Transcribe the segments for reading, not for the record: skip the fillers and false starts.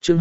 chương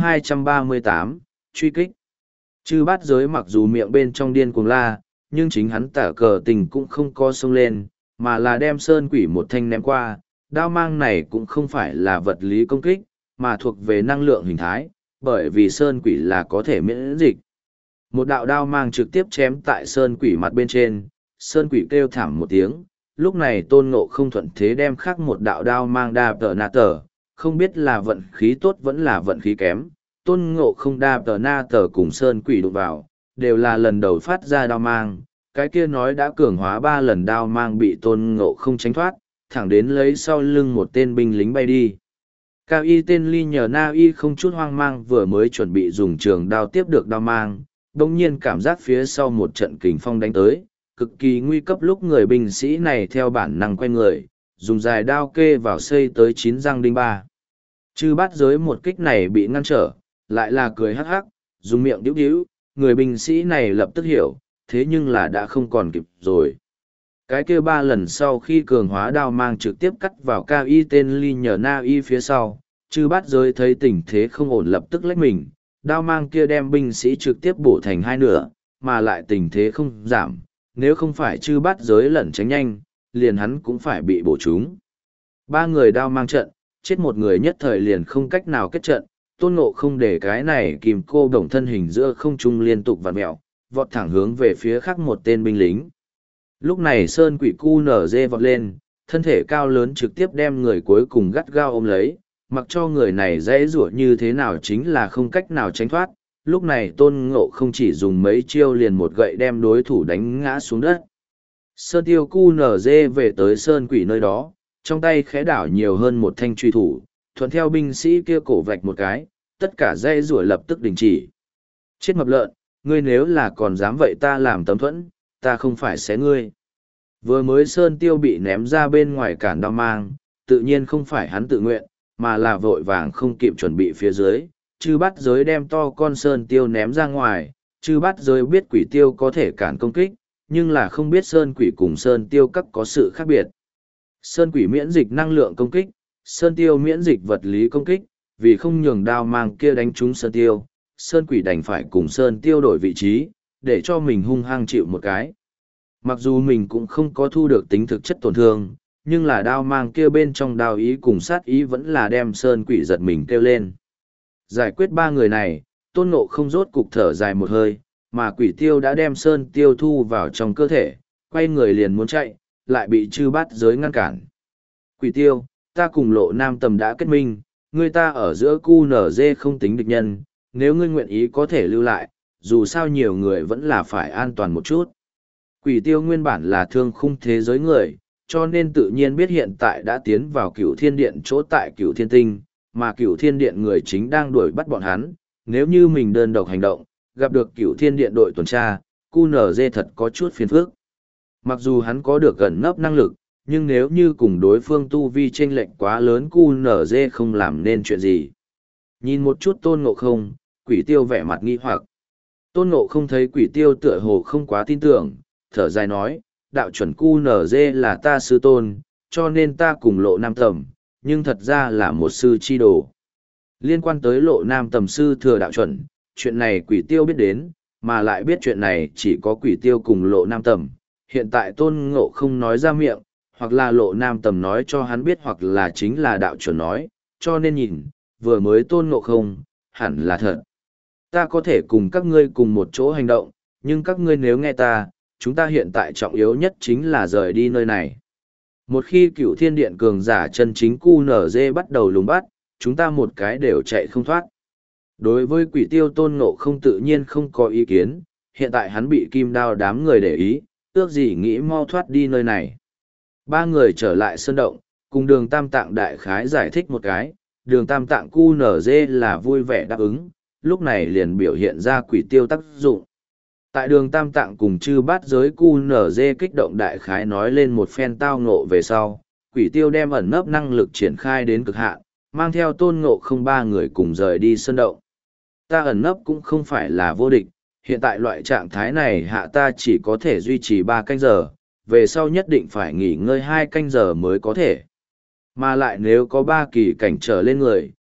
238, truy kích. Chư bát giới mặc dù miệng bên trong điên cuồng la, nhưng chính hắn tả cờ tình cũng không co sông lên, mà là đem sơn quỷ một thanh ném qua. Đao mang này cũng không phải là vật lý công kích, mà thuộc về năng lượng hình thái, bởi vì sơn quỷ là có thể miễn dịch. Một đạo đao mang trực tiếp chém tại sơn quỷ mặt bên trên, sơn quỷ kêu thảm một tiếng. Lúc này tôn ngộ không thuận thế đem khác một đạo đao mang đa tờ na tờ, không biết là vận khí tốt vẫn là vận khí kém. Tôn ngộ không đa tờ na tờ cùng sơn quỷ đụng vào, đều là lần đầu phát ra đao mang. Cái kia nói đã cường hóa 3 lần đao mang bị tôn ngộ không tránh thoát, thẳng đến lấy sau lưng một tên binh lính bay đi. Cao y tên ly nhờ na y không chút hoang mang vừa mới chuẩn bị dùng trường đao tiếp được đao mang, đồng nhiên cảm giác phía sau một trận kình phong đánh tới, cực kỳ nguy cấp lúc người binh sĩ này theo bản năng quay người, dùng dài đao kê vào xây tới 9 răng đinh ba. Chư bát giới một kích này bị ngăn trở, lại là cười hắc hắc, dùng miệng điếu điếu, người binh sĩ này lập tức hiểu, thế nhưng là đã không còn kịp rồi. Cái kia 3 lần sau khi cường hóa đao mang trực tiếp cắt vào cao y tên ly nhờ na y phía sau, chư bát giới thấy tình thế không ổn lập tức lách mình, đao mang kia đem binh sĩ trực tiếp bổ thành 2 nửa, mà lại tình thế không giảm, nếu không phải chư bát giới lẩn tránh nhanh, liền hắn cũng phải bị bổ trúng. 3 người đao mang trận, chết một người nhất thời liền không cách nào kết trận, tôn ngộ không để cái này kìm cô đồng thân hình giữa không trung liên tục vặn mẹo, vọt thẳng hướng về phía khác một tên binh lính. Lúc này sơn quỷ cu nở dê vọt lên, thân thể cao lớn trực tiếp đem người cuối cùng gắt gao ôm lấy, mặc cho người này dễ rủa như thế nào chính là không cách nào tránh thoát. Lúc này tôn ngộ không chỉ dùng mấy chiêu liền một gậy đem đối thủ đánh ngã xuống đất. Sơn tiêu cu nở dê về tới sơn quỷ nơi đó, trong tay khẽ đảo nhiều hơn một thanh truy thủ, thuận theo binh sĩ kia cổ vạch một cái, tất cả dây rủa lập tức đình chỉ. Chết mập lợn, ngươi nếu là còn dám vậy ta làm tấm thuẫn, ta không phải xé ngươi. Vừa mới sơn tiêu bị ném ra bên ngoài cản đao mang, tự nhiên không phải hắn tự nguyện, mà là vội vàng không kịp chuẩn bị phía dưới, chư bắt giới đem to con sơn tiêu ném ra ngoài, chư bắt giới biết quỷ tiêu có thể cản công kích, nhưng là không biết sơn quỷ cùng sơn tiêu các có sự khác biệt. Sơn quỷ miễn dịch năng lượng công kích, sơn tiêu miễn dịch vật lý công kích, vì không nhường đao mang kia đánh trúng sơn tiêu, sơn quỷ đành phải cùng sơn tiêu đổi vị trí, để cho mình hung hăng chịu một cái. Mặc dù mình cũng không có thu được tính thực chất tổn thương, nhưng là đao mang kia bên trong đao ý cùng sát ý vẫn là đem sơn quỷ giật mình kêu lên. Giải quyết 3 người này, tôn ngộ không rốt cục thở dài một hơi, mà quỷ tiêu đã đem sơn tiêu thu vào trong cơ thể, quay người liền muốn chạy, lại bị chư bát giới ngăn cản. Quỷ tiêu, ta cùng Lộ Nam Tầm đã kết minh, người ta ở giữa QNZ không tính địch nhân, nếu ngươi nguyện ý có thể lưu lại, dù sao nhiều người vẫn là phải an toàn một chút. Quỷ tiêu nguyên bản là thương khung thế giới người, cho nên tự nhiên biết hiện tại đã tiến vào Cửu Thiên Điện chỗ tại Cửu Thiên Tinh, mà Cửu Thiên Điện người chính đang đuổi bắt bọn hắn, nếu như mình đơn độc hành động, gặp được Cửu Thiên Điện đội tuần tra, QNZ thật có chút phiền phức. Mặc dù hắn có được gần nấp năng lực, nhưng nếu như cùng đối phương tu vi chênh lệch quá lớn QNZ không làm nên chuyện gì. Nhìn một chút tôn ngộ không, quỷ tiêu vẻ mặt nghi hoặc. Tôn ngộ không thấy quỷ tiêu tựa hồ không quá tin tưởng, thở dài nói, đạo chuẩn QNZ là ta sư tôn, cho nên ta cùng Lộ Nam Tầm, nhưng thật ra là một sư chi đồ. Liên quan tới Lộ Nam Tầm sư thừa đạo chuẩn, chuyện này quỷ tiêu biết đến, mà lại biết chuyện này chỉ có quỷ tiêu cùng Lộ Nam Tầm. Hiện tại tôn ngộ không nói ra miệng, hoặc là Lộ Nam Tầm nói cho hắn biết hoặc là chính là đạo chuẩn nói, cho nên nhìn, vừa mới tôn ngộ không, hẳn là thật. Ta có thể cùng các ngươi cùng một chỗ hành động, nhưng các ngươi nếu nghe ta, chúng ta hiện tại trọng yếu nhất chính là rời đi nơi này. Một khi Cửu Thiên Điện cường giả chân chính QNZ bắt đầu lùng bắt, chúng ta một cái đều chạy không thoát. Đối với quỷ tiêu tôn ngộ không tự nhiên không có ý kiến, hiện tại hắn bị kim đao đám người để ý, ước gì nghĩ mau thoát đi nơi này. 3 người trở lại sơn động, cùng đường Tam Tạng đại khái giải thích một cái, đường Tam Tạng QNZ là vui vẻ đáp ứng, lúc này liền biểu hiện ra quỷ tiêu tác dụng. Tại đường Tam Tạng cùng chư bát giới QNZ kích động đại khái nói lên một phen tao ngộ về sau, quỷ tiêu đem ẩn nấp năng lực triển khai đến cực hạn, mang theo tôn ngộ không 3 người cùng rời đi sơn động. Ta ẩn nấp cũng không phải là vô địch, hiện tại loại trạng thái này hạ ta chỉ có thể duy trì 3 canh giờ, về sau nhất định phải nghỉ ngơi 2 canh giờ mới có thể. Mà lại nếu có 3 kỳ cảnh trở lên người,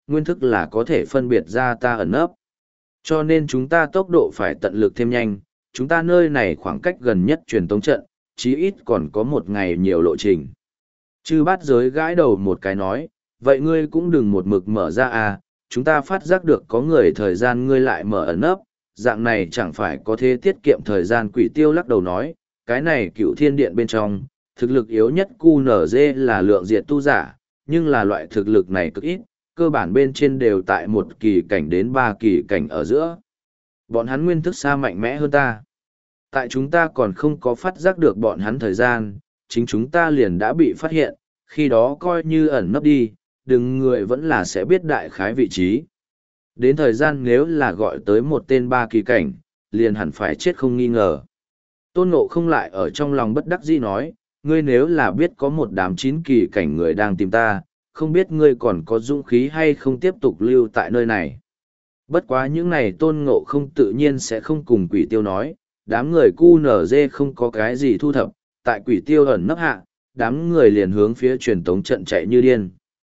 nguyên thức là có thể phân biệt ra ta ẩn nấp. Cho nên chúng ta tốc độ phải tận lực thêm nhanh, chúng ta nơi này khoảng cách gần nhất truyền tống trận, chí ít còn có 1 ngày nhiều lộ trình. Chư bát giới gãi đầu một cái nói, vậy ngươi cũng đừng một mực mở ra à, chúng ta phát giác được có người thời gian ngươi lại mở ẩn nấp, dạng này chẳng phải có thể tiết kiệm thời gian. Quỷ Tiêu lắc đầu nói, cái này Cựu Thiên Điện bên trong, thực lực yếu nhất QNZ là lượng diệt tu giả, nhưng là loại thực lực này cực ít, cơ bản bên trên đều tại 1 kỳ cảnh đến 3 kỳ cảnh ở giữa. Bọn hắn nguyên thức xa mạnh mẽ hơn ta. Tại chúng ta còn không có phát giác được bọn hắn thời gian, chính chúng ta liền đã bị phát hiện, khi đó coi như ẩn nấp đi, đừng người vẫn là sẽ biết đại khái vị trí. Đến thời gian nếu là gọi tới một tên 3 kỳ cảnh, liền hẳn phải chết không nghi ngờ. Tôn Ngộ không lại ở trong lòng bất đắc dĩ nói, ngươi nếu là biết có một đám 9 kỳ cảnh người đang tìm ta, không biết ngươi còn có dũng khí hay không tiếp tục lưu tại nơi này. Bất quá những này Tôn Ngộ không tự nhiên sẽ không cùng Quỷ Tiêu nói, đám người QNZ không có cái gì thu thập, tại Quỷ Tiêu ẩn nấp hạ, đám người liền hướng phía truyền tống trận chạy như điên.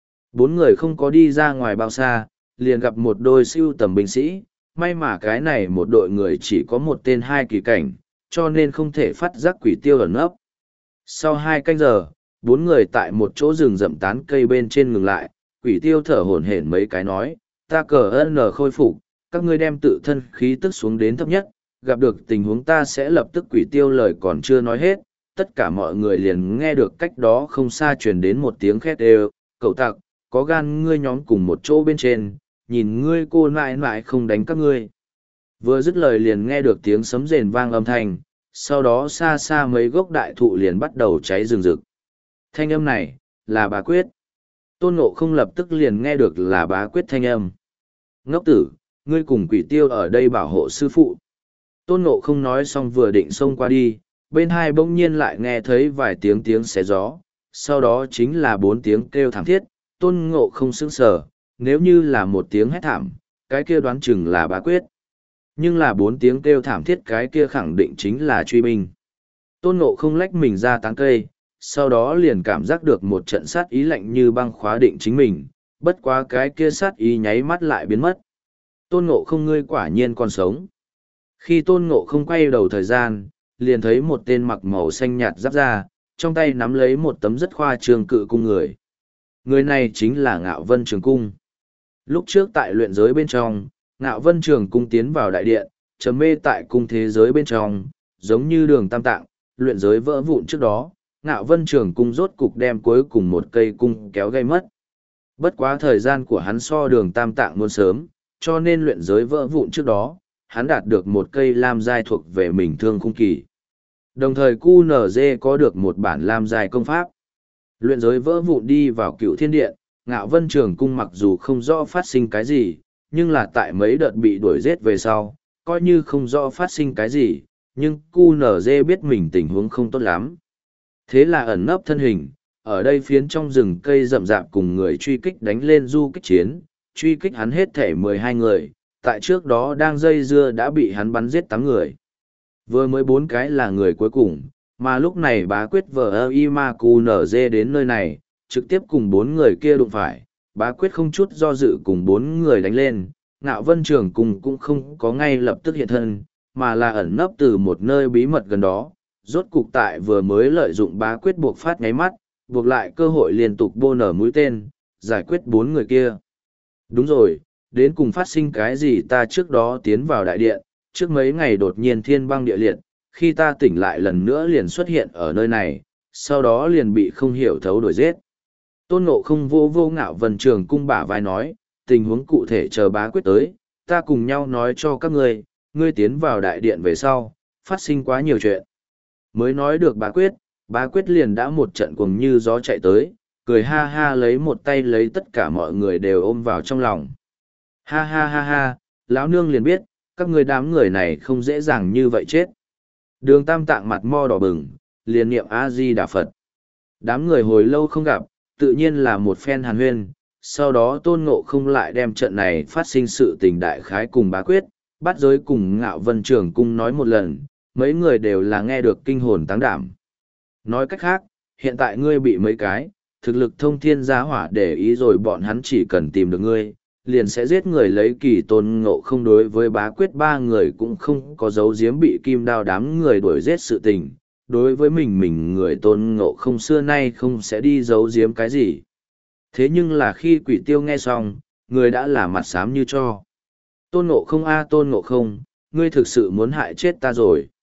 4 người không có đi ra ngoài bao xa, liền gặp một đôi siêu tầm binh sĩ, may mà cái này một đội người chỉ có một tên 2 kỳ cảnh, cho nên không thể phát giác Quỷ Tiêu ẩn nấp. Sau 2 canh giờ, 4 người tại một chỗ rừng rậm tán cây bên trên ngừng lại, Quỷ Tiêu thở hổn hển mấy cái nói, ta cờ ơn khôi phục, các ngươi đem tự thân khí tức xuống đến thấp nhất, gặp được tình huống ta sẽ lập tức. Quỷ Tiêu lời còn chưa nói hết, tất cả mọi người liền nghe được cách đó không xa truyền đến một tiếng khét đều, cậu tặc, có gan ngươi nhóm cùng một chỗ bên trên, nhìn ngươi cô nại nại không đánh các ngươi. Vừa dứt lời liền nghe được tiếng sấm rền vang âm thanh, sau đó xa xa mấy gốc đại thụ liền bắt đầu cháy rừng rực. Thanh âm này, là Bá Quyết. Tôn Ngộ không lập tức liền nghe được là Bá Quyết thanh âm. Ngốc tử, ngươi cùng Quỷ Tiêu ở đây bảo hộ sư phụ. Tôn Ngộ không nói xong vừa định xông qua đi, bên hai bỗng nhiên lại nghe thấy vài tiếng xé gió, sau đó chính là 4 tiếng kêu thảm thiết. Tôn Ngộ không sững sờ, nếu như là 1 tiếng hét thảm, cái kia đoán chừng là Bá Quyết. Nhưng là 4 tiếng kêu thảm thiết, cái kia khẳng định chính là truy binh. Tôn Ngộ không lách mình ra tán cây, sau đó liền cảm giác được một trận sát ý lạnh như băng khóa định chính mình, bất quá cái kia sát ý nháy mắt lại biến mất. Tôn Ngộ không, ngươi quả nhiên còn sống. Khi Tôn Ngộ không quay đầu thời gian, liền thấy một tên mặc màu xanh nhạt giáp ra, trong tay nắm lấy một tấm rất khoa trương cự cung người. Người này chính là Ngạo Vân Trường Cung. Lúc trước tại luyện giới bên trong, Ngạo Vân Trường Cung tiến vào đại điện, trầm mê tại cung thế giới bên trong, giống như Đường Tam Tạng, luyện giới vỡ vụn trước đó, Ngạo Vân Trường Cung rốt cục đem cuối cùng một cây cung kéo gây mất. Bất quá thời gian của hắn so Đường Tam Tạng muốn sớm, cho nên luyện giới vỡ vụn trước đó, hắn đạt được một cây lam giai thuộc về mình thương khung kỳ. Đồng thời QNZ có được một bản lam giai công pháp. Luyện giới vỡ vụn đi vào Cựu Thiên Điện, Ngạo Vân Trường Cung mặc dù không rõ phát sinh cái gì, nhưng là tại mấy đợt bị đuổi giết về sau, coi như không rõ phát sinh cái gì, nhưng QNZ biết mình tình huống không tốt lắm. Thế là ẩn nấp thân hình, ở đây phiến trong rừng cây rậm rạp cùng người truy kích đánh lên du kích chiến, truy kích hắn hết thể 12 người, tại trước đó đang dây dưa đã bị hắn bắn giết 8 người. Vừa mới 4 cái là người cuối cùng, mà lúc này Bá Quyết VIMA QNZ đến nơi này, trực tiếp cùng 4 người kia đụng phải, Bá Quyết không chút do dự cùng 4 người đánh lên, Ngạo Vân Trường Cung cũng không có ngay lập tức hiện thân, mà là ẩn nấp từ một nơi bí mật gần đó, rốt cục tại vừa mới lợi dụng Bá Quyết buộc phát nháy mắt, buộc lại cơ hội liên tục bô nở mũi tên, giải quyết 4 người kia. Đúng rồi, đến cùng phát sinh cái gì? Ta trước đó tiến vào đại điện, trước mấy ngày đột nhiên thiên băng địa liệt, khi ta tỉnh lại lần nữa liền xuất hiện ở nơi này, sau đó liền bị không hiểu thấu đuổi giết. Tôn Ngộ không vô Ngạo Vân Trường Cung bả vai nói, tình huống cụ thể chờ Bá Quyết tới, ta cùng nhau nói cho các ngươi tiến vào đại điện về sau, phát sinh quá nhiều chuyện. Mới nói được Bá Quyết liền đã một trận cuồng như gió chạy tới, cười ha ha lấy một tay lấy tất cả mọi người đều ôm vào trong lòng. Ha ha ha ha, lão nương liền biết, các ngươi đám người này không dễ dàng như vậy chết. Đường Tam Tạng mặt mo đỏ bừng, liền niệm A-di-đà Phật. Đám người hồi lâu không gặp, tự nhiên là một phen hàn huyên, sau đó Tôn Ngộ không lại đem trận này phát sinh sự tình đại khái cùng Bá Quyết, Bát Giới cùng Ngạo Vân Trường Cung nói một lần, mấy người đều là nghe được kinh hồn táng đảm. Nói cách khác, hiện tại ngươi bị mấy cái, thực lực thông thiên giá hỏa để ý rồi, bọn hắn chỉ cần tìm được ngươi, liền sẽ giết người lấy kỳ. Tôn Ngộ Không đối với Bá Quyết ba người cũng không có dấu giếm bị kim đao đám người đuổi giết sự tình. Đối với mình người Tôn Ngộ Không xưa nay không sẽ đi giấu giếm cái gì. Thế nhưng là khi Quỷ Tiêu nghe xong, người đã là mặt xám như cho. Tôn Ngộ Không a Tôn Ngộ Không, ngươi thực sự muốn hại chết ta rồi.